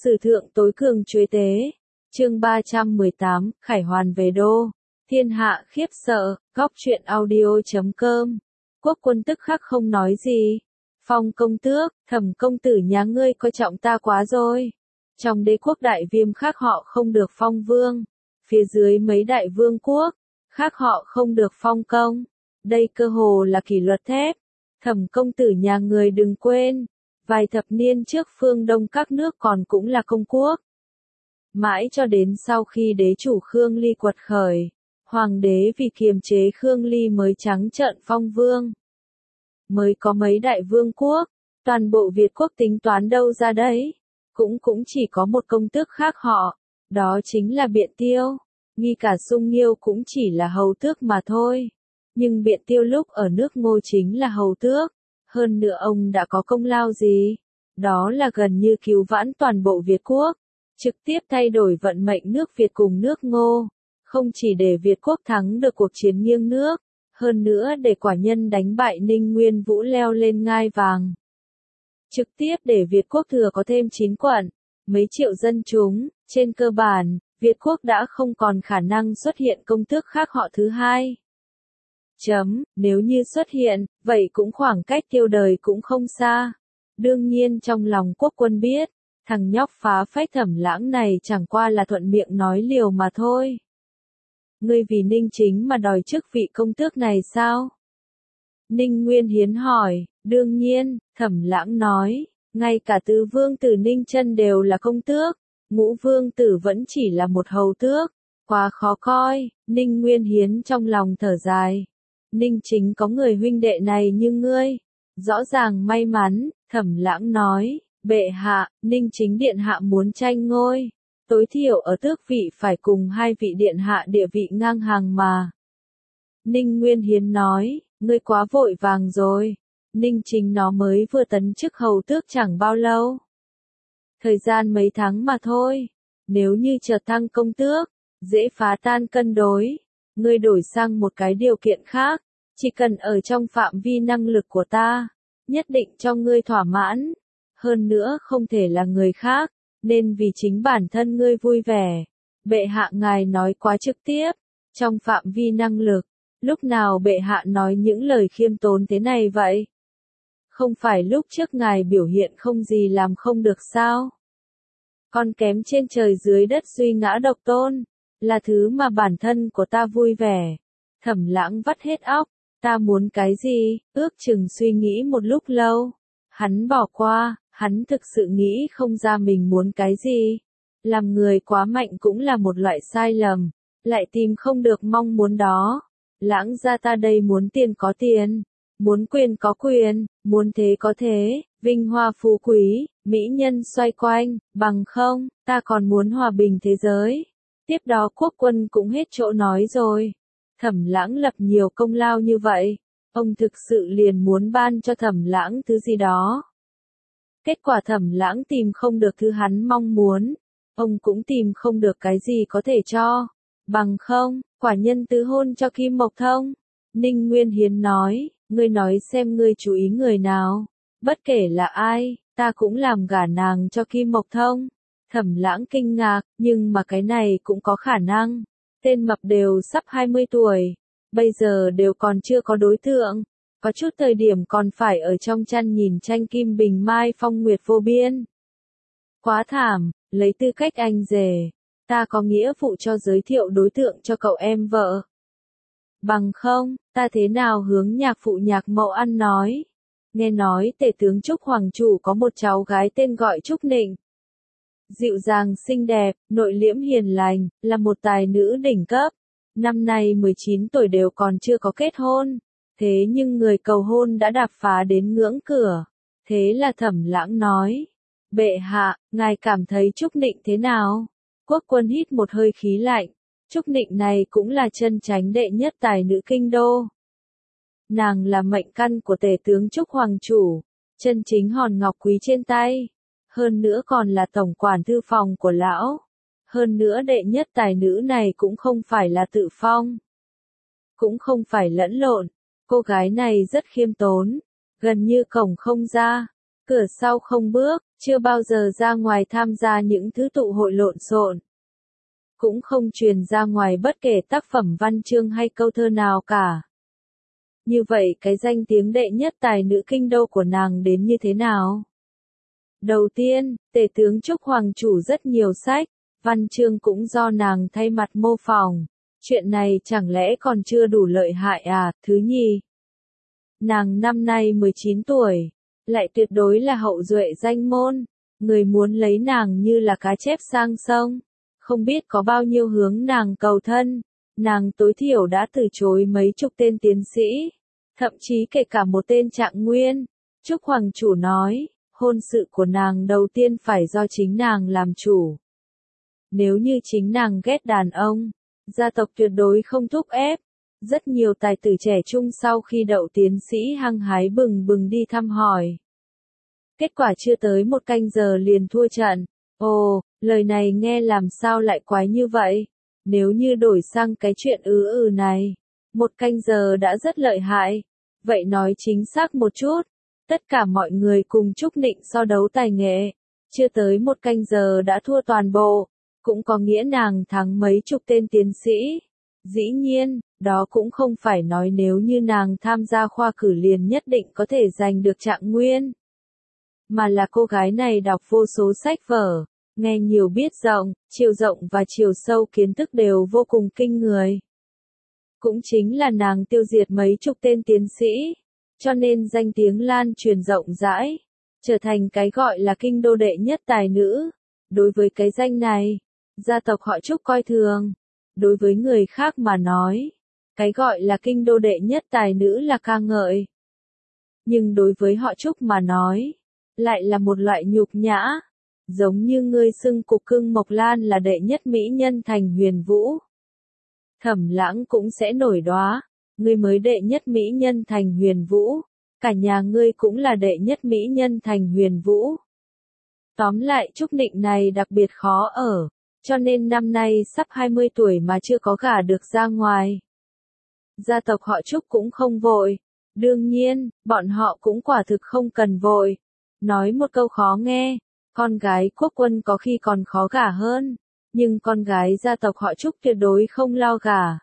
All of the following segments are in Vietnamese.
Sử thượng tối cường chuế tế. Chương 318, Khải Hoàn về đô. Thiên hạ khiếp sợ, góc truyện audio.com. Quốc quân tức khắc không nói gì. Phong công tước, Thẩm công tử nhà ngươi coi trọng ta quá rồi. Trong đế quốc đại viêm khác họ không được phong vương. Phía dưới mấy đại vương quốc, khác họ không được phong công. Đây cơ hồ là kỷ luật thép. Thẩm công tử nhà người đừng quên. Vài thập niên trước phương Đông các nước còn cũng là công quốc. Mãi cho đến sau khi đế chủ Khương Ly quật khởi, hoàng đế vì kiềm chế Khương Ly mới trắng trợn phong vương. Mới có mấy đại vương quốc, toàn bộ Việt quốc tính toán đâu ra đấy. Cũng chỉ có một công tước khác họ, đó chính là Biện Tiêu. Ngay cả Sung Nghiêu cũng chỉ là hầu tước mà thôi. Nhưng Biện Tiêu lúc ở nước Ngô chính là hầu tước. Hơn nữa ông đã có công lao gì? Đó là gần như cứu vãn toàn bộ Việt quốc. Trực tiếp thay đổi vận mệnh nước Việt cùng nước Ngô. Không chỉ để Việt quốc thắng được cuộc chiến nghiêng nước. Hơn nữa để quả nhân đánh bại Ninh Nguyên Vũ leo lên ngai vàng. Trực tiếp để Việt quốc thừa có thêm 9 quận, mấy triệu dân chúng. Trên cơ bản, Việt quốc đã không còn khả năng xuất hiện công tước khác họ thứ hai. Nếu như xuất hiện, vậy cũng khoảng cách tiêu đời cũng không xa. Đương nhiên trong lòng quốc quân biết, thằng nhóc phá phách Thẩm Lãng này chẳng qua là thuận miệng nói liều mà thôi. Ngươi vì Ninh Chính mà đòi chức vị công tước này sao? Ninh Nguyên Hiến hỏi, đương nhiên, Thẩm Lãng nói, ngay cả tứ vương tử Ninh Chân đều là công tước, ngũ vương tử vẫn chỉ là một hầu tước, quá khó coi. Ninh Nguyên Hiến trong lòng thở dài. Ninh Chính có người huynh đệ này như ngươi, rõ ràng may mắn. Thẩm Lãng nói, bệ hạ, Ninh Chính điện hạ muốn tranh ngôi, tối thiểu ở tước vị phải cùng hai vị điện hạ địa vị ngang hàng mà. Ninh Nguyên Hiến nói, ngươi quá vội vàng rồi, Ninh Chính nó mới vừa tấn chức hầu tước chẳng bao lâu. Thời gian mấy tháng mà thôi, nếu như chợt thăng công tước, dễ phá tan cân đối. Ngươi đổi sang một cái điều kiện khác, chỉ cần ở trong phạm vi năng lực của ta, nhất định cho ngươi thỏa mãn. Hơn nữa không thể là người khác, nên vì chính bản thân ngươi vui vẻ. Bệ hạ ngài nói quá trực tiếp, trong phạm vi năng lực, lúc nào bệ hạ nói những lời khiêm tốn thế này vậy? Không phải lúc trước ngài biểu hiện không gì làm không được sao? Con kém trên trời dưới đất duy ngã độc tôn, là thứ mà bản thân của ta vui vẻ. Thẩm Lãng vắt hết óc, ta muốn cái gì? Ước chừng suy nghĩ một lúc lâu. Hắn bỏ qua, hắn thực sự nghĩ không ra mình muốn cái gì. Làm người quá mạnh cũng là một loại sai lầm, lại tìm không được mong muốn đó. Lãng gia ta đây muốn tiền có tiền, muốn quyền có quyền, muốn thế có thế, vinh hoa phú quý, mỹ nhân xoay quanh, bằng không, ta còn muốn hòa bình thế giới. Tiếp đó quốc quân cũng hết chỗ nói rồi. Thẩm Lãng lập nhiều công lao như vậy, ông thực sự liền muốn ban cho Thẩm Lãng thứ gì đó. Kết quả Thẩm Lãng tìm không được thứ hắn mong muốn, ông cũng tìm không được cái gì có thể cho. Bằng không, quả nhân tứ hôn cho Kim Mộc Thông. Ninh Nguyên Hiến nói, ngươi nói xem ngươi chú ý người nào, bất kể là ai, ta cũng làm gả nàng cho Kim Mộc Thông. Thẩm Lãng kinh ngạc, nhưng mà cái này cũng có khả năng. Tên mập đều sắp 20 tuổi, bây giờ đều còn chưa có đối tượng, có chút thời điểm còn phải ở trong chăn nhìn tranh Kim Bình Mai phong nguyệt vô biên. Quá thảm, lấy tư cách anh rể, ta có nghĩa vụ cho giới thiệu đối tượng cho cậu em vợ. Bằng không, ta thế nào hướng nhạc phụ nhạc mẫu ăn nói. Nghe nói tể tướng Trúc Hoàng Chủ có một cháu gái tên gọi Trúc Nịnh. Dịu dàng xinh đẹp, nội liễm hiền lành, là một tài nữ đỉnh cấp. Năm nay 19 tuổi đều còn chưa có kết hôn. Thế nhưng người cầu hôn đã đạp phá đến ngưỡng cửa. Thế là Thẩm Lãng nói. Bệ hạ, ngài cảm thấy Trúc Nịnh thế nào? Quốc quân hít một hơi khí lạnh. Trúc Nịnh này cũng là chân chánh đệ nhất tài nữ kinh đô. Nàng là mệnh căn của tể tướng Trúc Hoàng Chủ. Chân chính hòn ngọc quý trên tay. Hơn nữa còn là tổng quản thư phòng của lão. Hơn nữa đệ nhất tài nữ này cũng không phải là tự phong. Cũng không phải lẫn lộn. Cô gái này rất khiêm tốn. Gần như cổng không ra. cửa sau không bước, chưa bao giờ ra ngoài tham gia những thứ tụ hội lộn xộn. Cũng không truyền ra ngoài bất kể tác phẩm văn chương hay câu thơ nào cả. Như vậy cái danh tiếng đệ nhất tài nữ kinh đô của nàng đến như thế nào? Đầu tiên, tể tướng Trúc Hoàng chủ rất nhiều sách, văn chương cũng do nàng thay mặt mô phỏng. Chuyện này chẳng lẽ còn chưa đủ lợi hại à? Thứ nhì, nàng năm nay 19 tuổi, lại tuyệt đối là hậu duệ danh môn, người muốn lấy nàng như là cá chép sang sông, không biết có bao nhiêu hướng nàng cầu thân, nàng tối thiểu đã từ chối mấy chục tên tiến sĩ, thậm chí kể cả một tên trạng nguyên. Trúc Hoàng chủ nói, hôn sự của nàng đầu tiên phải do chính nàng làm chủ. Nếu như chính nàng ghét đàn ông, gia tộc tuyệt đối không thúc ép. Rất nhiều tài tử trẻ trung sau khi đậu tiến sĩ hăng hái bừng bừng đi thăm hỏi. Kết quả chưa tới một canh giờ liền thua trận. Ồ, lời này nghe làm sao lại quái như vậy? Nếu như đổi sang cái chuyện này, một canh giờ đã rất lợi hại. Vậy nói chính xác một chút, tất cả mọi người cùng Trúc Nịnh so đấu tài nghệ, chưa tới một canh giờ đã thua toàn bộ, cũng có nghĩa nàng thắng mấy chục tên tiến sĩ. Dĩ nhiên, đó cũng không phải nói nếu như nàng tham gia khoa cử liền nhất định có thể giành được trạng nguyên. Mà là cô gái này đọc vô số sách vở, nghe nhiều biết rộng, chiều rộng và chiều sâu kiến thức đều vô cùng kinh người. Cũng chính là nàng tiêu diệt mấy chục tên tiến sĩ, cho nên danh tiếng lan truyền rộng rãi, trở thành cái gọi là kinh đô đệ nhất tài nữ. Đối với cái danh này, gia tộc họ Trúc coi thường. Đối với người khác mà nói, cái gọi là kinh đô đệ nhất tài nữ là ca ngợi. Nhưng đối với họ Trúc mà nói, lại là một loại nhục nhã. Giống như ngươi xưng Cục Cưng Mộc Lan là đệ nhất mỹ nhân thành Huyền Vũ. Thẩm Lãng cũng sẽ nổi đoá, ngươi mới đệ nhất mỹ nhân thành Huyền Vũ, cả nhà ngươi cũng là đệ nhất mỹ nhân thành Huyền Vũ. Tóm lại Trúc Nịnh này đặc biệt khó ở. Cho nên năm nay sắp 20 tuổi mà chưa có gả được ra ngoài. Gia tộc họ Trúc cũng không vội. Đương nhiên, bọn họ cũng quả thực không cần vội. Nói một câu khó nghe, con gái quốc quân có khi còn khó gả hơn. Nhưng con gái gia tộc họ Trúc tuyệt đối không lo gả.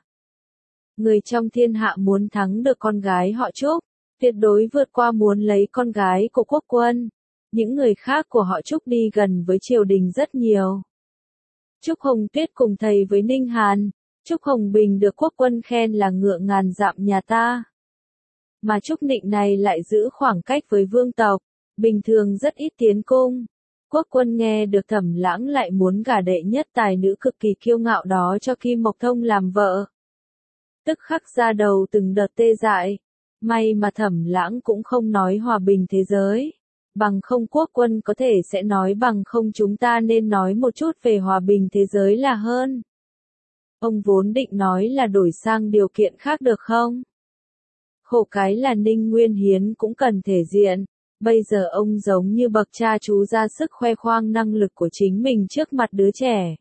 Người trong thiên hạ muốn thắng được con gái họ Trúc, tuyệt đối vượt qua muốn lấy con gái của quốc quân. Những người khác của họ Trúc đi gần với triều đình rất nhiều. Trúc Hồng Tuyết cùng thầy với Ninh Hàn, Trúc Hồng Bình được quốc quân khen là ngựa ngàn dặm nhà ta. Mà Trúc Nịnh này lại giữ khoảng cách với vương tộc, bình thường rất ít tiến cung. Quốc quân nghe được Thẩm Lãng lại muốn gả đệ nhất tài nữ cực kỳ kiêu ngạo đó cho Kim Mộc Thông làm vợ. Tức khắc ra đầu từng đợt tê dại, may mà Thẩm Lãng cũng không nói hòa bình thế giới. Bằng không quốc quân có thể sẽ nói bằng không chúng ta nên nói một chút về hòa bình thế giới là hơn. Ông vốn định nói là đổi sang điều kiện khác được không? Khổ cái là Ninh Nguyên Hiến cũng cần thể diện, bây giờ ông giống như bậc cha chú ra sức khoe khoang năng lực của chính mình trước mặt đứa trẻ.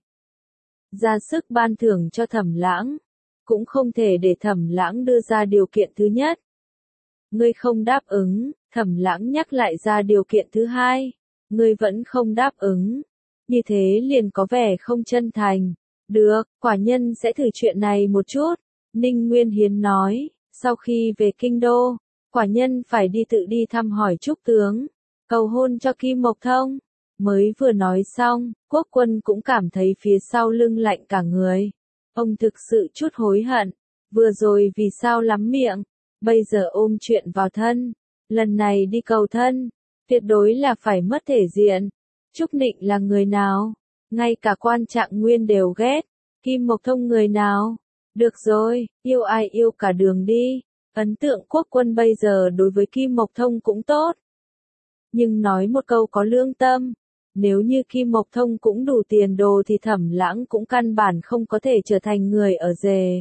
Ra sức ban thưởng cho Thẩm Lãng, cũng không thể để Thẩm Lãng đưa ra điều kiện thứ nhất. Ngươi không đáp ứng, Thẩm Lãng nhắc lại ra điều kiện thứ hai. Ngươi vẫn không đáp ứng. Như thế liền có vẻ không chân thành. Được, quả nhân sẽ thử chuyện này một chút. Ninh Nguyên Hiến nói, sau khi về kinh đô, quả nhân phải tự đi thăm hỏi Trúc tướng, cầu hôn cho Kim Mộc Thông. Mới vừa nói xong, quốc quân cũng cảm thấy phía sau lưng lạnh cả người. Ông thực sự chút hối hận. Vừa rồi vì sao lắm miệng. Bây giờ ôm chuyện vào thân, lần này đi cầu thân, tuyệt đối là phải mất thể diện. Trúc Nịnh là người nào? Ngay cả quan trạng nguyên đều ghét. Kim Mộc Thông người nào? Được rồi, yêu ai yêu cả đường đi. Ấn tượng quốc quân bây giờ đối với Kim Mộc Thông cũng tốt. Nhưng nói một câu có lương tâm, nếu như Kim Mộc Thông cũng đủ tiền đồ thì Thẩm Lãng cũng căn bản không có thể trở thành người ở rể.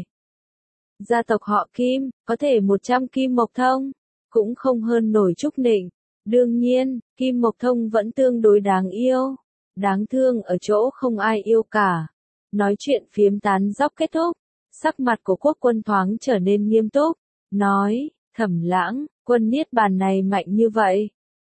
Gia tộc họ Kim, có thể 100 Kim Mộc Thông, cũng không hơn nổi Trúc Nịnh. Đương nhiên, Kim Mộc Thông vẫn tương đối đáng yêu. Đáng thương ở chỗ không ai yêu cả. Nói chuyện phiếm tán dóc kết thúc, sắc mặt của quốc quân thoáng trở nên nghiêm túc. Nói, Thẩm Lãng, quân Niết Bàn này mạnh như vậy.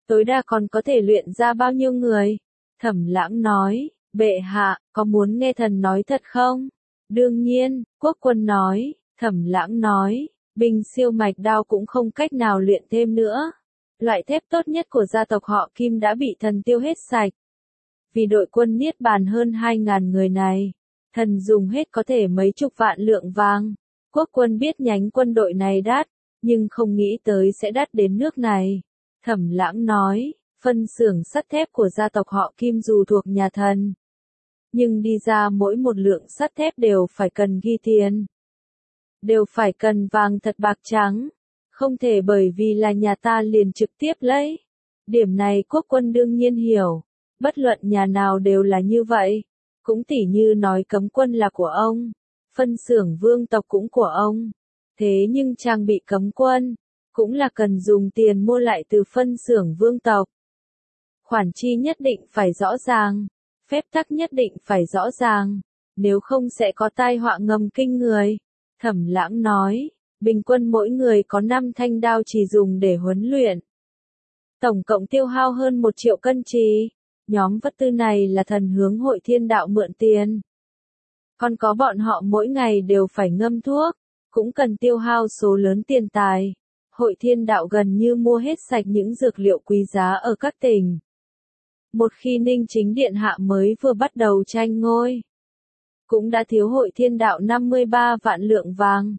Tối đa còn có thể luyện ra bao nhiêu người? Thẩm Lãng nói, bệ hạ, có muốn nghe thần nói thật không? Đương nhiên, Quốc Quân nói, Thẩm Lãng nói, binh siêu mạch đao cũng không cách nào luyện thêm nữa. Loại thép tốt nhất của gia tộc họ Kim đã bị thần tiêu hết sạch. Vì đội quân Niết Bàn hơn 2.000 người này, thần dùng hết có thể mấy chục vạn lượng vàng. Quốc Quân biết nhánh quân đội này đắt, nhưng không nghĩ tới sẽ đắt đến nước này. Thẩm Lãng nói, phân xưởng sắt thép của gia tộc họ Kim dù thuộc nhà thần, nhưng đi ra mỗi một lượng sắt thép đều phải cần ghi tiền. Đều phải cần vàng thật bạc trắng. Không thể bởi vì là nhà ta liền trực tiếp lấy. Điểm này Quốc Quân đương nhiên hiểu. Bất luận nhà nào đều là như vậy. Cũng tỉ như nói cấm quân là của ông. Phân xưởng vương tộc cũng của ông. Thế nhưng trang bị cấm quân, cũng là cần dùng tiền mua lại từ phân xưởng vương tộc. Khoản chi nhất định phải rõ ràng. Phép tắc nhất định phải rõ ràng. Nếu không sẽ có tai họa ngầm kinh người. Thẩm Lãng nói, bình quân mỗi người có 5 thanh đao chỉ dùng để huấn luyện. Tổng cộng tiêu hao hơn 1 triệu cân trì. Nhóm vật tư này là thần hướng Hội Thiên Đạo mượn tiền. Còn có bọn họ mỗi ngày đều phải ngâm thuốc, cũng cần tiêu hao số lớn tiền tài. Hội Thiên Đạo gần như mua hết sạch những dược liệu quý giá ở các tỉnh. Một khi Ninh Chính Điện Hạ mới vừa bắt đầu tranh ngôi, cũng đã thiếu Hội Thiên Đạo 53 vạn lượng vàng.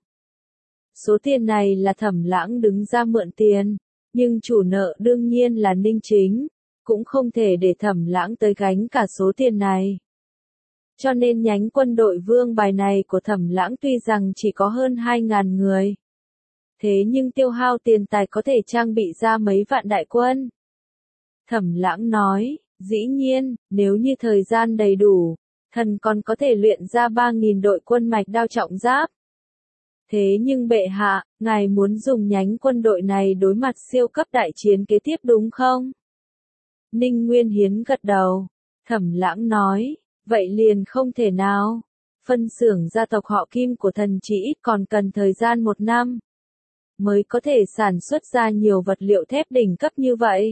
Số tiền này là Thẩm Lãng đứng ra mượn tiền, nhưng chủ nợ đương nhiên là Ninh Chính, cũng không thể để Thẩm Lãng tới gánh cả số tiền này. Cho nên nhánh quân đội vương bài này của Thẩm Lãng tuy rằng chỉ có hơn 2.000 người, thế nhưng tiêu hao tiền tài có thể trang bị ra mấy vạn đại quân. Thẩm Lãng nói, dĩ nhiên, nếu như thời gian đầy đủ, thần còn có thể luyện ra 3.000 đội quân mạch đao trọng giáp. Thế nhưng bệ hạ, ngài muốn dùng nhánh quân đội này đối mặt siêu cấp đại chiến kế tiếp đúng không? Ninh Nguyên Hiến gật đầu. Thẩm Lãng nói, vậy liền không thể nào. Phân xưởng gia tộc họ Kim của thần chỉ ít còn cần thời gian 1 năm, mới có thể sản xuất ra nhiều vật liệu thép đỉnh cấp như vậy.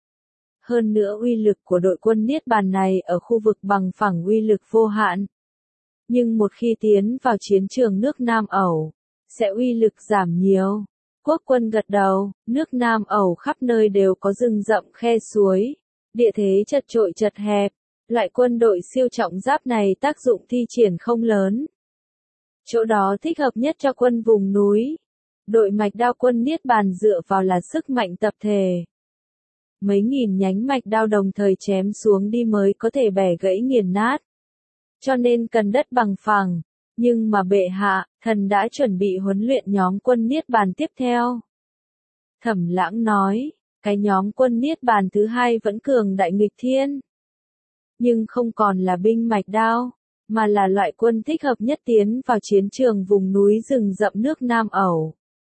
Hơn nữa uy lực của đội quân Niết Bàn này ở khu vực bằng phẳng uy lực vô hạn. Nhưng một khi tiến vào chiến trường nước Nam Ẩu, sẽ uy lực giảm nhiều. Quốc Quân gật đầu, nước Nam Ẩu khắp nơi đều có rừng rậm khe suối, địa thế chật chội chật hẹp, loại quân đội siêu trọng giáp này tác dụng thi triển không lớn. Chỗ đó thích hợp nhất cho quân vùng núi. Đội mạch đao quân Niết Bàn dựa vào là sức mạnh tập thể. Mấy nghìn nhánh mạch đao đồng thời chém xuống đi mới có thể bẻ gãy nghiền nát. Cho nên cần đất bằng phẳng. Nhưng mà bệ hạ, thần đã chuẩn bị huấn luyện nhóm quân Niết Bàn tiếp theo. Thẩm Lãng nói, cái nhóm quân Niết Bàn thứ hai vẫn cường đại nghịch thiên. Nhưng không còn là binh mạch đao, mà là loại quân thích hợp nhất tiến vào chiến trường vùng núi rừng rậm nước Nam Ẩu.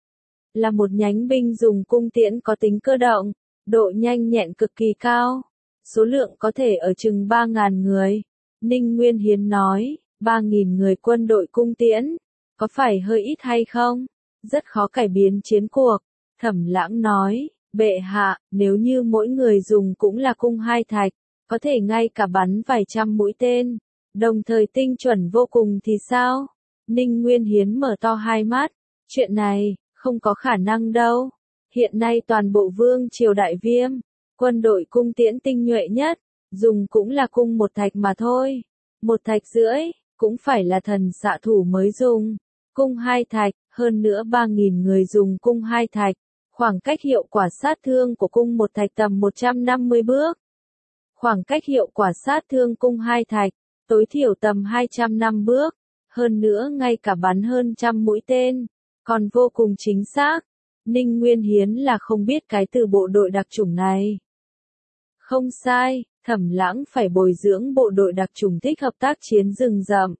Là một nhánh binh dùng cung tiễn có tính cơ động, độ nhanh nhẹn cực kỳ cao. Số lượng có thể ở chừng 3.000 người. Ninh Nguyên Hiến nói, 3.000 người quân đội cung tiễn, có phải hơi ít hay không? Rất khó cải biến chiến cuộc. Thẩm Lãng nói, bệ hạ, nếu như mỗi người dùng cũng là cung 2 thạch, có thể ngay cả bắn vài trăm mũi tên, đồng thời tinh chuẩn vô cùng thì sao? Ninh Nguyên Hiến mở to hai mắt, chuyện này, không có khả năng đâu. Hiện nay toàn bộ vương triều Đại Viêm, quân đội cung tiễn tinh nhuệ nhất, dùng cũng là cung 1 thạch mà thôi. 1,5 thạch, cũng phải là thần xạ thủ mới dùng. Cung 2 thạch, hơn nữa 3.000 người dùng cung 2 thạch. Khoảng cách hiệu quả sát thương của cung 1 thạch tầm 150 bước. Khoảng cách hiệu quả sát thương cung 2 thạch, tối thiểu tầm 205 bước. Hơn nữa ngay cả bắn hơn 100 mũi tên, còn vô cùng chính xác. Ninh Nguyên Hiến là không biết cái từ bộ đội đặc chủng này. Không sai, Thẩm Lãng phải bồi dưỡng bộ đội đặc chủng thích hợp tác chiến rừng rậm.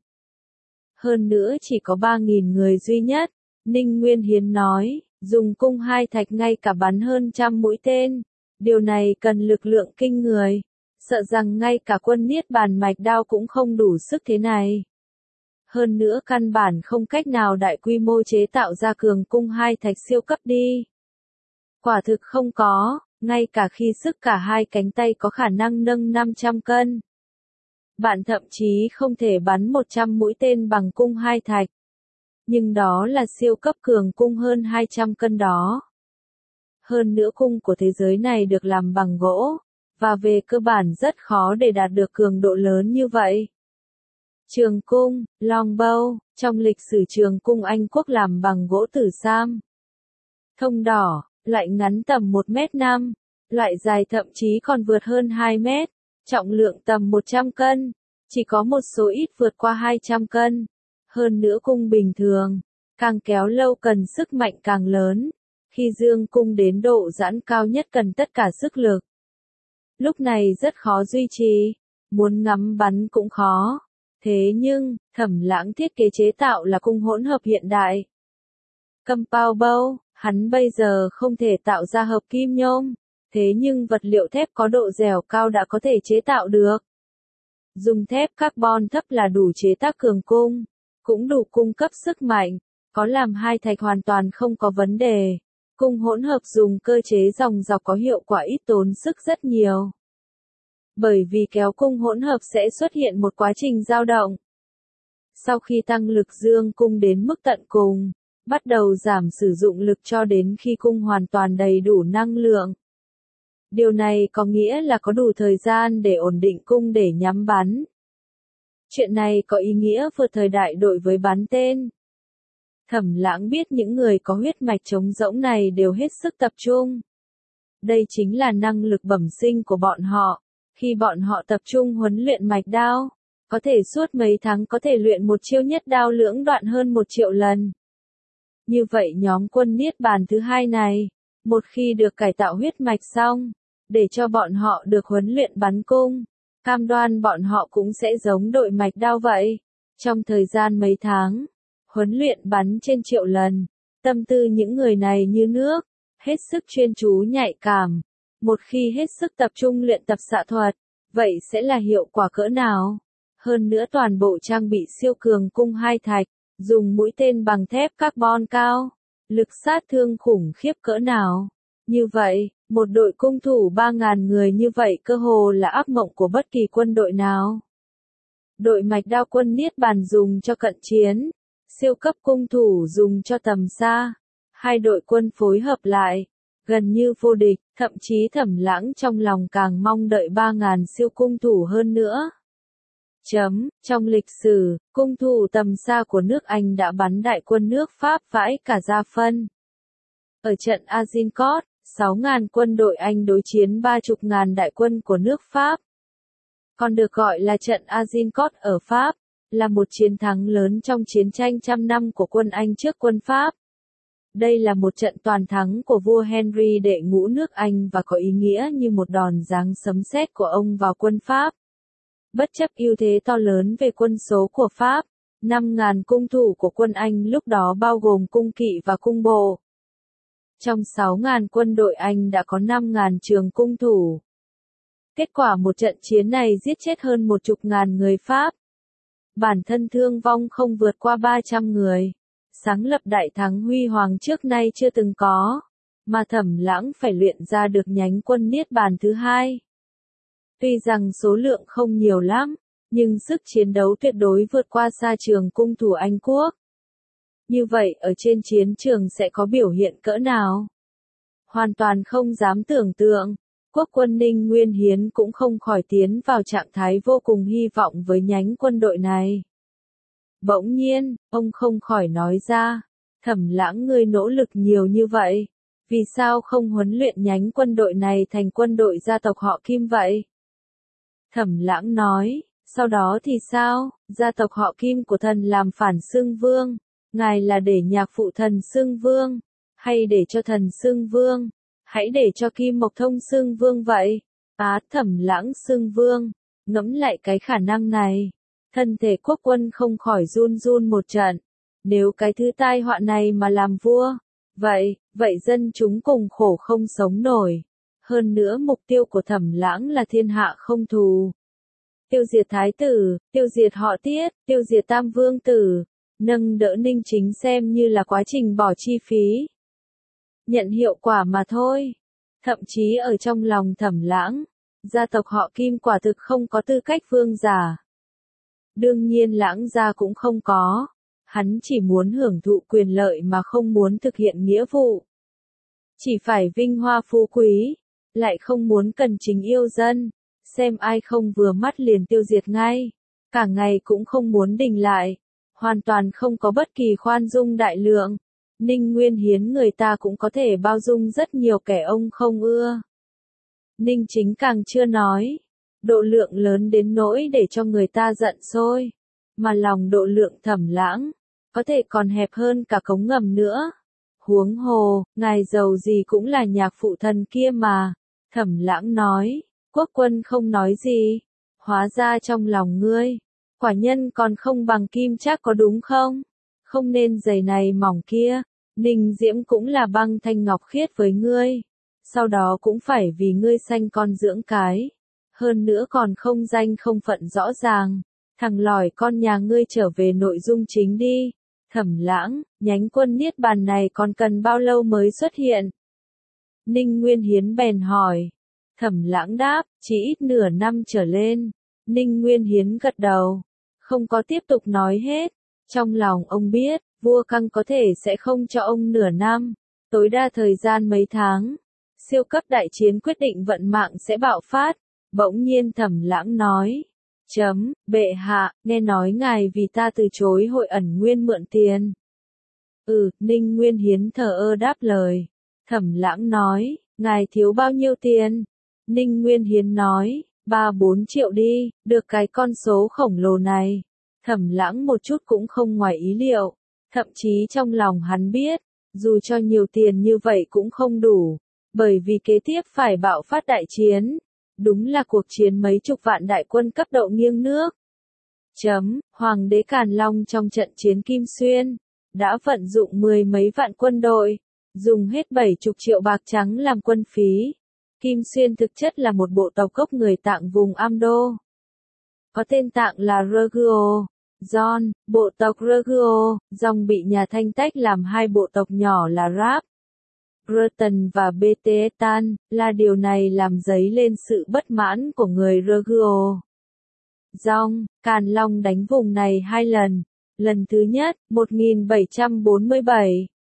Hơn nữa chỉ có 3.000 người duy nhất. Ninh Nguyên Hiến nói, dùng cung 2 thạch ngay cả bắn hơn 100 mũi tên. Điều này cần lực lượng kinh người. Sợ rằng ngay cả quân Niết Bàn mạch đao cũng không đủ sức thế này. Hơn nữa căn bản không cách nào đại quy mô chế tạo ra cường cung 2 thạch siêu cấp đi. Quả thực không có, ngay cả khi sức cả hai cánh tay có khả năng nâng 500 cân. Bạn thậm chí không thể bắn 100 mũi tên bằng cung hai thạch. Nhưng đó là siêu cấp cường cung hơn 200 cân đó. Hơn nữa cung của thế giới này được làm bằng gỗ, và về cơ bản rất khó để đạt được cường độ lớn như vậy. Trường cung, longbow, trong lịch sử trường cung Anh quốc làm bằng gỗ tử sam. Thông đỏ, loại ngắn tầm 1m5, loại dài thậm chí còn vượt hơn 2 mét, trọng lượng tầm 100 cân, chỉ có một số ít vượt qua 200 cân. Hơn nữa cung bình thường, càng kéo lâu cần sức mạnh càng lớn, khi dương cung đến độ giãn cao nhất cần tất cả sức lực. Lúc này rất khó duy trì, muốn ngắm bắn cũng khó. Thế nhưng, Thẩm Lãng thiết kế chế tạo là cung hỗn hợp hiện đại. Compound bow, hắn bây giờ không thể tạo ra hợp kim nhôm, thế nhưng vật liệu thép có độ dẻo cao đã có thể chế tạo được. Dùng thép carbon thấp là đủ chế tác cường cung, cũng đủ cung cấp sức mạnh, có làm hai thạch hoàn toàn không có vấn đề. Cung hỗn hợp dùng cơ chế dòng dọc có hiệu quả ít tốn sức rất nhiều. Bởi vì kéo cung hỗn hợp sẽ xuất hiện một quá trình dao động. Sau khi tăng lực dương cung đến mức tận cùng, bắt đầu giảm sử dụng lực cho đến khi cung hoàn toàn đầy đủ năng lượng. Điều này có nghĩa là có đủ thời gian để ổn định cung để nhắm bắn. Chuyện này có ý nghĩa vượt thời đại đội với bắn tên. Thẩm Lãng biết những người có huyết mạch trống rỗng này đều hết sức tập trung. Đây chính là năng lực bẩm sinh của bọn họ. Khi bọn họ tập trung huấn luyện mạch đao, có thể suốt mấy tháng có thể luyện một chiêu nhất đao lưỡng đoạn hơn 1 triệu lần. Như vậy nhóm quân Niết Bàn thứ hai này, một khi được cải tạo huyết mạch xong, để cho bọn họ được huấn luyện bắn cung, cam đoan bọn họ cũng sẽ giống đội mạch đao vậy. Trong thời gian mấy tháng, huấn luyện bắn trên triệu lần, tâm tư những người này như nước, hết sức chuyên chú nhạy cảm. Một khi hết sức tập trung luyện tập xạ thuật, vậy sẽ là hiệu quả cỡ nào? Hơn nữa toàn bộ trang bị siêu cường cung hai thạch, dùng mũi tên bằng thép carbon cao, lực sát thương khủng khiếp cỡ nào? Như vậy, một đội cung thủ 3.000 người như vậy cơ hồ là ác mộng của bất kỳ quân đội nào. Đội mạch đao quân Niết Bàn dùng cho cận chiến, siêu cấp cung thủ dùng cho tầm xa. Hai đội quân phối hợp lại, gần như vô địch, thậm chí Thẩm Lãng trong lòng càng mong đợi 3.000 siêu cung thủ hơn nữa. Trong lịch sử, cung thủ tầm xa của nước Anh đã bắn đại quân nước Pháp vãi cả ra phân. Ở trận Agincourt, 6.000 quân đội Anh đối chiến 30.000 đại quân của nước Pháp. Còn được gọi là trận Agincourt ở Pháp, là một chiến thắng lớn trong chiến tranh trăm năm của quân Anh trước quân Pháp. Đây là một trận toàn thắng của vua Henry đệ ngũ nước Anh và có ý nghĩa như một đòn giáng sấm sét của ông vào quân Pháp. Bất chấp ưu thế to lớn về quân số của Pháp, 5.000 cung thủ của quân Anh lúc đó bao gồm cung kỵ và cung bộ. Trong 6.000 quân đội Anh đã có 5.000 trường cung thủ. Kết quả một trận chiến này giết chết hơn 10.000 người Pháp. Bản thân thương vong không vượt qua 300 người. Sáng lập đại thắng huy hoàng trước nay chưa từng có, mà Thẩm Lãng phải luyện ra được nhánh quân Niết Bàn thứ hai. Tuy rằng số lượng không nhiều lắm, nhưng sức chiến đấu tuyệt đối vượt qua xa trường cung thủ Anh quốc. Như vậy ở trên chiến trường sẽ có biểu hiện cỡ nào? Hoàn toàn không dám tưởng tượng. Quốc quân Ninh Nguyên Hiến cũng không khỏi tiến vào trạng thái vô cùng hy vọng với nhánh quân đội này. Bỗng nhiên, ông không khỏi nói ra, Thẩm Lãng ngươi nỗ lực nhiều như vậy, vì sao không huấn luyện nhánh quân đội này thành quân đội gia tộc họ Kim vậy? Thẩm Lãng nói, sau đó thì sao, gia tộc họ Kim của thần làm phản xưng vương, ngài là để nhạc phụ thần xưng vương, hay để cho thần xưng vương, hãy để cho Kim Mộc Thông xưng vương vậy? Thẩm Lãng xưng vương, ngẫm lại cái khả năng này. Thân thể quốc quân không khỏi run run một trận. Nếu cái thứ tai họa này mà làm vua, vậy dân chúng cùng khổ không sống nổi. Hơn nữa mục tiêu của Thẩm Lãng là thiên hạ không thù. Tiêu diệt thái tử, tiêu diệt họ Tiết, tiêu diệt tam vương tử, nâng đỡ Ninh Chính xem như là quá trình bỏ chi phí. Nhận hiệu quả mà thôi. Thậm chí ở trong lòng Thẩm Lãng, gia tộc họ Kim quả thực không có tư cách vương giả. Đương nhiên Lãng gia cũng không có. Hắn chỉ muốn hưởng thụ quyền lợi mà không muốn thực hiện nghĩa vụ. Chỉ phải vinh hoa phú quý, lại không muốn cần chính yêu dân, xem ai không vừa mắt liền tiêu diệt ngay, cả ngày cũng không muốn đình lại, hoàn toàn không có bất kỳ khoan dung đại lượng. Ninh Nguyên Hiến người ta cũng có thể bao dung rất nhiều kẻ ông không ưa. Ninh Chính càng chưa nói, độ lượng lớn đến nỗi để cho người ta giận sôi, mà lòng độ lượng Thẩm Lãng, có thể còn hẹp hơn cả cống ngầm nữa. Huống hồ, ngài giàu gì cũng là nhạc phụ thần kia mà. Thẩm Lãng nói, quốc quân không nói gì. Hóa ra trong lòng ngươi, quả nhân còn không bằng kim chắc có đúng không? Không nên giày này mỏng kia. Ninh Diễm cũng là băng thanh ngọc khiết với ngươi. Sau đó cũng phải vì ngươi sanh con dưỡng cái. Hơn nữa còn không danh không phận rõ ràng. Thằng lỏi con nhà ngươi trở về nội dung chính đi. Thẩm Lãng, nhánh quân niết bàn này còn cần bao lâu mới xuất hiện? Ninh Nguyên Hiến bèn hỏi. Thẩm Lãng đáp, chỉ ít nửa năm trở lên. Ninh Nguyên Hiến gật đầu, không có tiếp tục nói hết. Trong lòng ông biết, vua Căng có thể sẽ không cho ông nửa năm, tối đa thời gian mấy tháng. Siêu cấp đại chiến quyết định vận mạng sẽ bạo phát. Bỗng nhiên Thẩm Lãng nói. Bệ hạ, nghe nói ngài vì ta từ chối Hội Ẩn Nguyên mượn tiền. Ninh Nguyên Hiến thờ ơ đáp lời. Thẩm Lãng nói, ngài thiếu bao nhiêu tiền? Ninh Nguyên Hiến nói, 3-4 triệu đi, được cái con số khổng lồ này. Thẩm Lãng một chút cũng không ngoài ý liệu, thậm chí trong lòng hắn biết, dù cho nhiều tiền như vậy cũng không đủ, bởi vì kế tiếp phải bạo phát đại chiến. Đúng là cuộc chiến mấy chục vạn đại quân cấp độ nghiêng nước. Hoàng đế Càn Long trong trận chiến Kim Xuyên, đã vận dụng 10 mấy vạn quân đội, dùng hết 70 triệu bạc trắng làm quân phí. Kim Xuyên thực chất là một bộ tộc gốc người Tạng vùng Amdo. Có tên Tạng là Röguo, John, bộ tộc Röguo, dòng bị nhà Thanh tách làm hai bộ tộc nhỏ là Rap, Rötan và Betetan, là điều này làm dấy lên sự bất mãn của người Röguo. Dòng, Càn Long đánh vùng này 2 lần. Lần thứ nhất, 1747,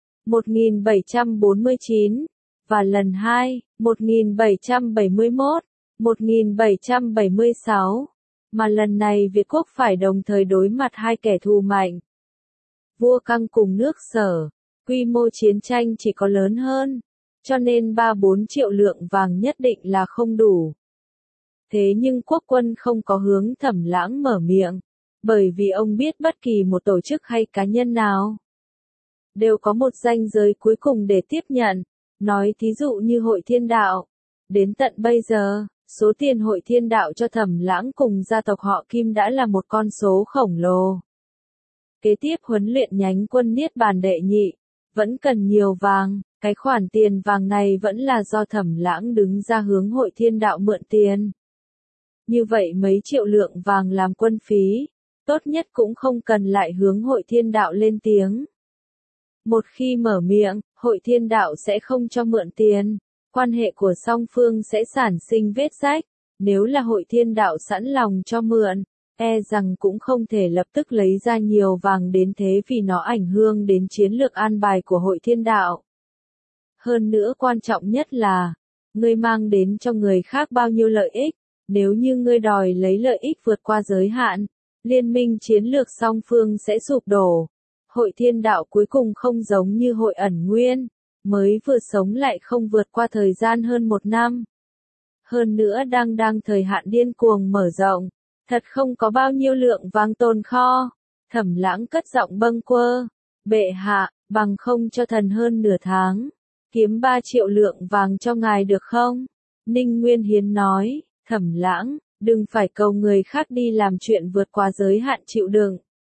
1749, và lần 2, 1771, 1776. Mà lần này Việt quốc phải đồng thời đối mặt hai kẻ thù mạnh. Vua Căng cùng nước Sở, quy mô chiến tranh chỉ có lớn hơn, cho nên 3-4 triệu lượng vàng nhất định là không đủ. Thế nhưng quốc quân không có hướng Thẩm Lãng mở miệng, bởi vì ông biết bất kỳ một tổ chức hay cá nhân nào đều có một ranh giới cuối cùng để tiếp nhận. Nói thí dụ như Hội Thiên Đạo, đến tận bây giờ, số tiền Hội Thiên Đạo cho Thẩm Lãng cùng gia tộc họ Kim đã là một con số khổng lồ. Kế tiếp huấn luyện nhánh quân Niết Bàn đệ nhị, vẫn cần nhiều vàng, cái khoản tiền vàng này vẫn là do Thẩm Lãng đứng ra hướng Hội Thiên Đạo mượn tiền. Như vậy mấy triệu lượng vàng làm quân phí, tốt nhất cũng không cần lại hướng Hội Thiên Đạo lên tiếng. Một khi mở miệng, Hội Thiên Đạo sẽ không cho mượn tiền, quan hệ của song phương sẽ sản sinh vết rách. Nếu là Hội Thiên Đạo sẵn lòng cho mượn, e rằng cũng không thể lập tức lấy ra nhiều vàng đến thế vì nó ảnh hưởng đến chiến lược an bài của Hội Thiên Đạo. Hơn nữa quan trọng nhất là, ngươi mang đến cho người khác bao nhiêu lợi ích. Nếu như ngươi đòi lấy lợi ích vượt qua giới hạn, liên minh chiến lược song phương sẽ sụp đổ. Hội Thiên Đạo cuối cùng không giống như Hội Ẩn Nguyên, mới vừa sống lại không vượt qua thời gian hơn 1 năm. Hơn nữa đang thời hạn điên cuồng mở rộng, thật không có bao nhiêu lượng vàng tồn kho. Thẩm Lãng cất giọng bâng quơ, bệ hạ, bằng không cho thần hơn nửa tháng, kiếm 3 triệu lượng vàng cho ngài được không? Ninh Nguyên Hiến nói. Thẩm Lãng, đừng phải cầu người khác đi làm chuyện vượt qua giới hạn chịu đựng.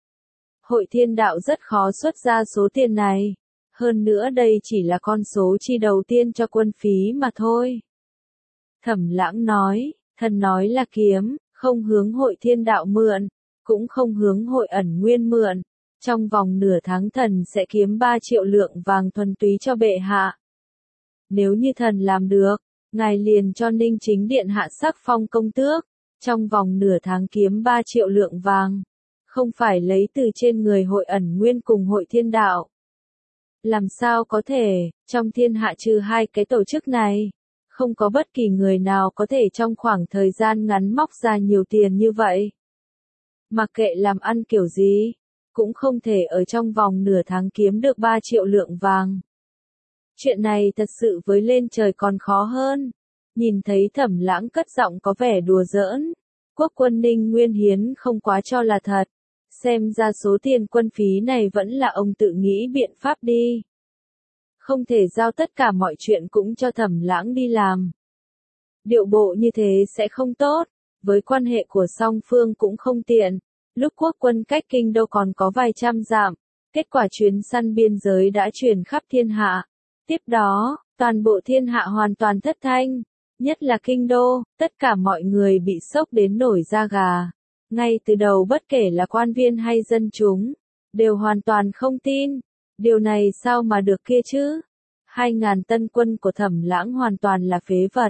Hội Thiên Đạo rất khó xuất ra số tiền này. Hơn nữa đây chỉ là con số chi đầu tiên cho quân phí mà thôi. Thẩm Lãng nói, thần nói là kiếm, không hướng Hội Thiên Đạo mượn, cũng không hướng Hội Ẩn Nguyên mượn. Trong vòng nửa tháng thần sẽ kiếm 3 triệu lượng vàng thuần túy cho bệ hạ. Nếu như thần làm được, ngài liền cho Ninh Chính Điện hạ sắc phong công tước, trong vòng nửa tháng kiếm 3 triệu lượng vàng, không phải lấy từ trên người Hội Ẩn Nguyên cùng Hội Thiên Đạo. Làm sao có thể, trong thiên hạ trừ hai cái tổ chức này, không có bất kỳ người nào có thể trong khoảng thời gian ngắn móc ra nhiều tiền như vậy. Mặc kệ làm ăn kiểu gì, cũng không thể ở trong vòng nửa tháng kiếm được 3 triệu lượng vàng. Chuyện này thật sự với lên trời còn khó hơn. Nhìn thấy Thẩm Lãng cất giọng có vẻ đùa giỡn, Quốc quân Ninh Nguyên Hiến không quá cho là thật. Xem ra số tiền quân phí này vẫn là ông tự nghĩ biện pháp đi. Không thể giao tất cả mọi chuyện cũng cho Thẩm Lãng đi làm. Điệu bộ như thế sẽ không tốt, với quan hệ của song phương cũng không tiện. Lúc quốc quân cách kinh đô còn có vài trăm dặm, kết quả chuyến săn biên giới đã truyền khắp thiên hạ. Tiếp đó, toàn bộ thiên hạ hoàn toàn thất thanh, nhất là kinh đô, tất cả mọi người bị sốc đến nổi da gà. Ngay từ đầu bất kể là quan viên hay dân chúng, đều hoàn toàn không tin. Điều này sao mà được kia chứ? 2.000 tân quân của Thẩm Lãng hoàn toàn là phế vật.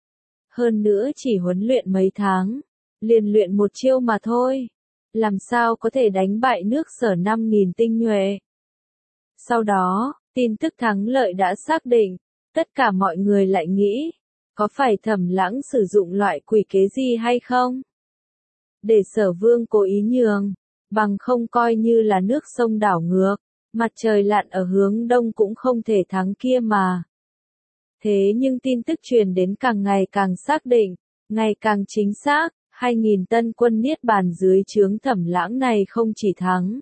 Hơn nữa chỉ huấn luyện mấy tháng, liền luyện một chiêu mà thôi. Làm sao có thể đánh bại nước Sở 5.000 tinh nhuệ? Sau đó, tin tức thắng lợi đã xác định, tất cả mọi người lại nghĩ, có phải Thẩm Lãng sử dụng loại quỷ kế gì hay không? Để Sở Vương cố ý nhường, bằng không coi như là nước sông đảo ngược, mặt trời lặn ở hướng đông cũng không thể thắng kia mà. Thế nhưng tin tức truyền đến càng ngày càng xác định, ngày càng chính xác, 2.000 tân quân Niết Bàn dưới trướng Thẩm Lãng này không chỉ thắng.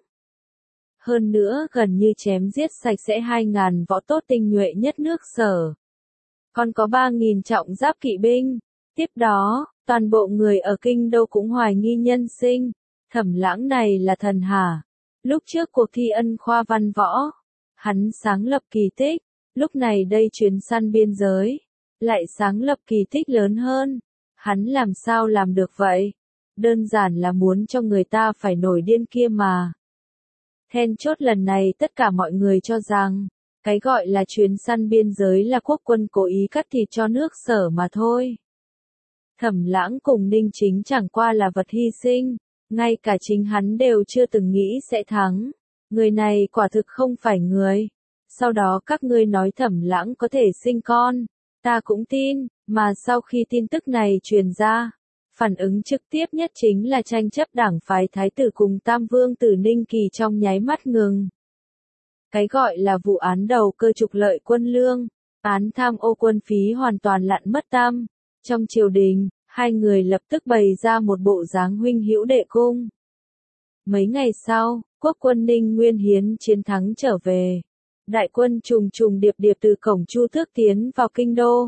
Hơn nữa gần như chém giết sạch sẽ 2.000 võ tốt tinh nhuệ nhất nước Sở. Còn có 3.000 trọng giáp kỵ binh. Tiếp đó, toàn bộ người ở kinh đô cũng hoài nghi nhân sinh. Thẩm Lãng này là thần hả? Lúc trước cuộc thi ân khoa văn võ, hắn sáng lập kỳ tích. Lúc này đây chuyến săn biên giới, lại sáng lập kỳ tích lớn hơn. Hắn làm sao làm được vậy? Đơn giản là muốn cho người ta phải nổi điên kia mà. Then chốt lần này tất cả mọi người cho rằng, cái gọi là chuyến săn biên giới là quốc quân cố ý cắt thịt cho nước Sở mà thôi. Thẩm Lãng cùng Ninh Chính chẳng qua là vật hy sinh, ngay cả chính hắn đều chưa từng nghĩ sẽ thắng. Người này quả thực không phải người. Sau đó các ngươi nói Thẩm Lãng có thể sinh con, ta cũng tin, mà sau khi tin tức này truyền ra, phản ứng trực tiếp nhất chính là tranh chấp đảng phái thái tử cùng Tam Vương tử Ninh Kỳ trong nháy mắt ngừng. Cái gọi là vụ án đầu cơ trục lợi quân lương, án tham ô quân phí hoàn toàn lặn mất tăm. Trong triều đình, hai người lập tức bày ra một bộ dáng huynh hữu đệ cung. Mấy ngày sau, quốc quân Ninh Nguyên Hiến chiến thắng trở về. Đại quân trùng trùng điệp điệp từ cổng Chu Tước tiến vào kinh đô.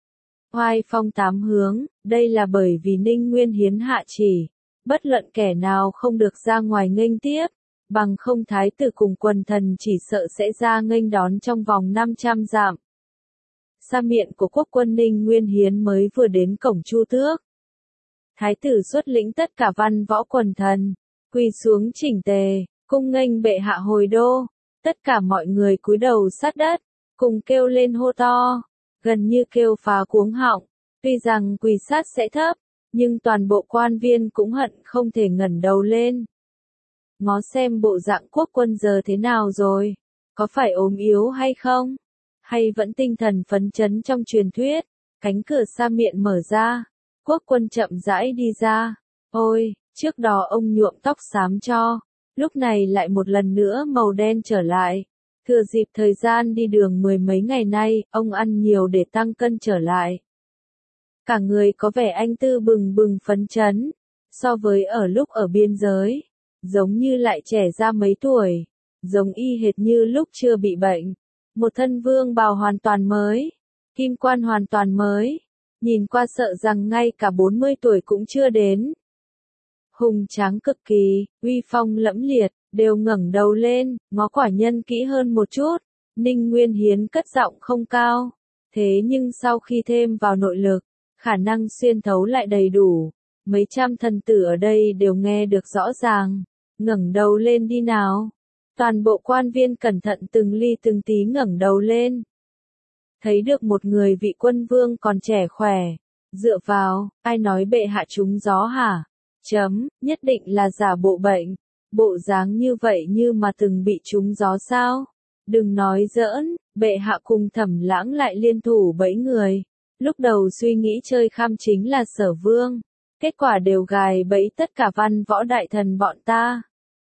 Oai phong tám hướng, đây là bởi vì Ninh Nguyên Hiến hạ chỉ, bất luận kẻ nào không được ra ngoài nghênh tiếp, bằng không thái tử cùng quần thần chỉ sợ sẽ ra nghênh đón trong vòng 500 dặm. Sa miệng của quốc quân Ninh Nguyên Hiến mới vừa đến cổng Chu Tước. Thái tử xuất lĩnh tất cả văn võ quần thần, quỳ xuống chỉnh tề, cung nghênh bệ hạ hồi đô. Tất cả mọi người cúi đầu sát đất, cùng kêu lên hô to, gần như kêu phá cuống họng. Tuy rằng quỳ sát sẽ thấp, nhưng toàn bộ quan viên cũng hận không thể ngẩng đầu lên. Ngó xem bộ dạng quốc quân giờ thế nào rồi, có phải ốm yếu hay không? Hay vẫn tinh thần phấn chấn trong truyền thuyết? Cánh cửa sa miệng mở ra, quốc quân chậm rãi đi ra. Ôi, trước đó ông nhuộm tóc xám cho, lúc này lại một lần nữa màu đen trở lại. Thừa dịp thời gian đi đường mười mấy ngày nay, ông ăn nhiều để tăng cân trở lại. Cả người có vẻ anh tư bừng bừng phấn chấn, so với ở lúc ở biên giới, giống như lại trẻ ra mấy tuổi, giống y hệt như lúc chưa bị bệnh. Một thân vương bào hoàn toàn mới, kim quan hoàn toàn mới, nhìn qua sợ rằng ngay cả 40 tuổi cũng chưa đến. Hùng tráng cực kỳ, uy phong lẫm liệt, đều ngẩng đầu lên, ngó quả nhân kỹ hơn một chút. Ninh Nguyên Hiến cất giọng không cao, thế nhưng sau khi thêm vào nội lực, khả năng xuyên thấu lại đầy đủ. Mấy trăm thần tử ở đây đều nghe được rõ ràng. Ngẩng đầu lên đi nào. Toàn bộ quan viên cẩn thận từng ly từng tí ngẩng đầu lên. thấy được một người vị quân vương còn trẻ khỏe, dựa vào, ai nói bệ hạ trúng gió hả? Nhất định là giả bộ bệnh, bộ dáng như vậy như mà từng bị trúng gió sao? Đừng nói giỡn, bệ hạ cùng Thẩm Lãng lại liên thủ bẫy người. Lúc đầu suy nghĩ chơi khăm chính là Sở Vương, kết quả đều gài bẫy tất cả văn võ đại thần bọn ta.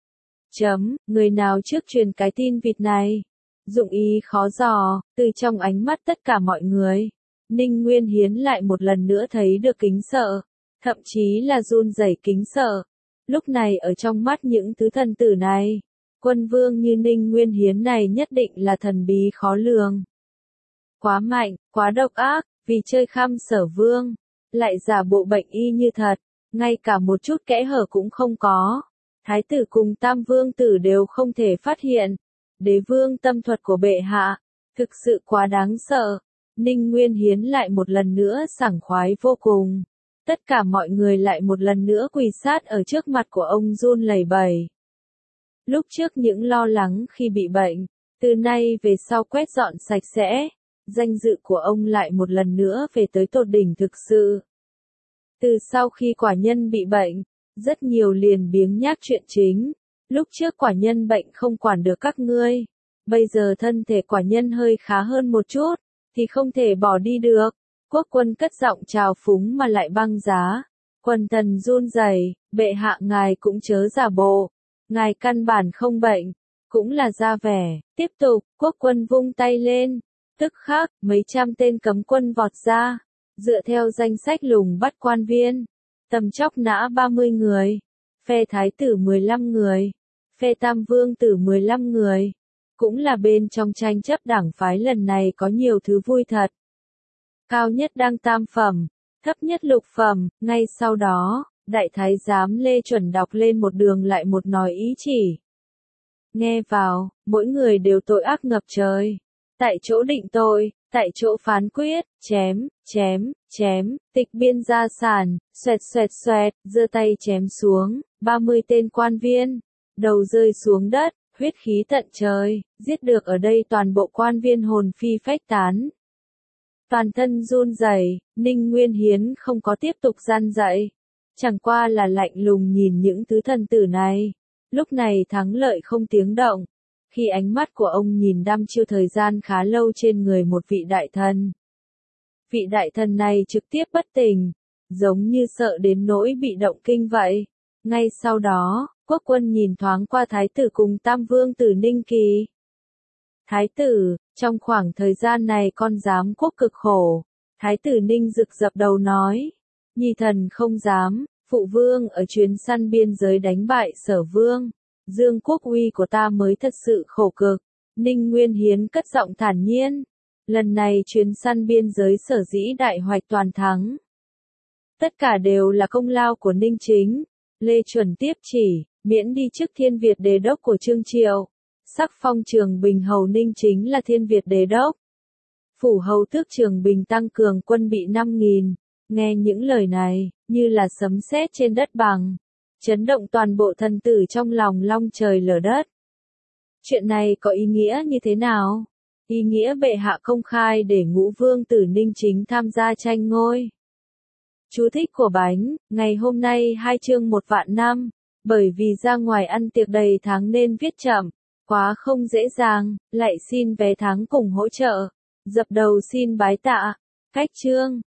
Người nào trước truyền cái tin vịt này? Dụng ý khó dò, từ trong ánh mắt tất cả mọi người. Ninh Nguyên Hiến lại một lần nữa thấy được kính sợ, thậm chí là run rẩy kính sợ. Lúc này ở trong mắt những thứ thần tử này, quân vương như Ninh Nguyên Hiến này nhất định là thần bí khó lường. Quá mạnh, quá độc ác, vì chơi khăm Sở Vương, lại giả bộ bệnh y như thật, ngay cả một chút kẽ hở cũng không có. Thái tử cùng Tam Vương tử đều không thể phát hiện. Đế vương tâm thuật của bệ hạ, thực sự quá đáng sợ. Ninh Nguyên Hiến lại một lần nữa sảng khoái vô cùng. Tất cả mọi người lại một lần nữa quỳ sát ở trước mặt của ông run lẩy bẩy. Lúc trước những lo lắng khi bị bệnh, từ nay về sau quét dọn sạch sẽ, danh dự của ông lại một lần nữa về tới tột đỉnh thực sự. Từ sau khi quả nhân bị bệnh, rất nhiều liền biếng nhác chuyện chính. Lúc trước quả nhân bệnh không quản được các ngươi, bây giờ thân thể quả nhân hơi khá hơn một chút, thì không thể bỏ đi được. Quốc quân cất giọng trào phúng mà lại băng giá. Quần thần run rẩy, bệ hạ ngài cũng chớ giả bộ, ngài căn bản không bệnh, cũng là ra vẻ. Tiếp tục, quốc quân vung tay lên, tức khắc mấy trăm tên cấm quân vọt ra, dựa theo danh sách lùng bắt quan viên, tầm chóc nã 30 người, phe thái tử 15 người, phe tam vương tử 15 người. Cũng là bên trong tranh chấp đảng phái lần này có nhiều thứ vui thật. Cao nhất đang tam phẩm, thấp nhất lục phẩm, ngay sau đó, đại thái giám Lê Chuẩn đọc lên một đường lại một nói ý chỉ. Nghe vào, mỗi người đều tội ác ngập trời. Tại chỗ định tội, tại chỗ phán quyết, chém, tịch biên gia sản, xoẹt, giơ tay chém xuống, 30 tên quan viên, đầu rơi xuống đất, huyết khí tận trời, giết được ở đây toàn bộ quan viên hồn phi phách tán. Toàn thân run rẩy, Ninh Nguyên Hiến không có tiếp tục gian dạy, chẳng qua là lạnh lùng nhìn những thứ thần tử này. Lúc này thắng lợi không tiếng động, khi ánh mắt của ông nhìn đăm chiêu thời gian khá lâu trên người một vị đại thần. Vị đại thần này trực tiếp bất tỉnh, giống như sợ đến nỗi bị động kinh vậy. Ngay sau đó, quốc quân nhìn thoáng qua thái tử cùng tam vương tử Ninh Kỳ. Thái tử, trong khoảng thời gian này con giám quốc cực khổ. Thái tử Ninh rực dập đầu nói. Nhi thần không dám, phụ vương ở chuyến săn biên giới đánh bại Sở Vương. Dương quốc uy của ta mới thật sự khổ cực. Ninh Nguyên Hiến cất giọng thản nhiên. Lần này chuyến săn biên giới sở dĩ đại hoạch toàn thắng. Tất cả đều là công lao của Ninh Chính. Lê Chuẩn tiếp chỉ, miễn đi chức Thiên Việt Đế đốc của Trương Triệu. Sắc phong Trường Bình hầu Ninh Chính là Thiên Việt Đế đốc. Phủ hầu tước Trường Bình tăng cường quân bị 5.000. Nghe những lời này, như là sấm sét trên đất bằng. Chấn động toàn bộ thần tử trong lòng long trời lở đất. Chuyện này có ý nghĩa như thế nào? Ý nghĩa bệ hạ công khai để Ngũ Vương tử Ninh Chính tham gia tranh ngôi. Chú thích của bánh, ngày hôm nay 2 chương 1 vạn năm, bởi vì ra ngoài ăn tiệc đầy tháng nên viết chậm, quá không dễ dàng, lại xin vé tháng cùng hỗ trợ. Dập đầu xin bái tạ. Cách chương.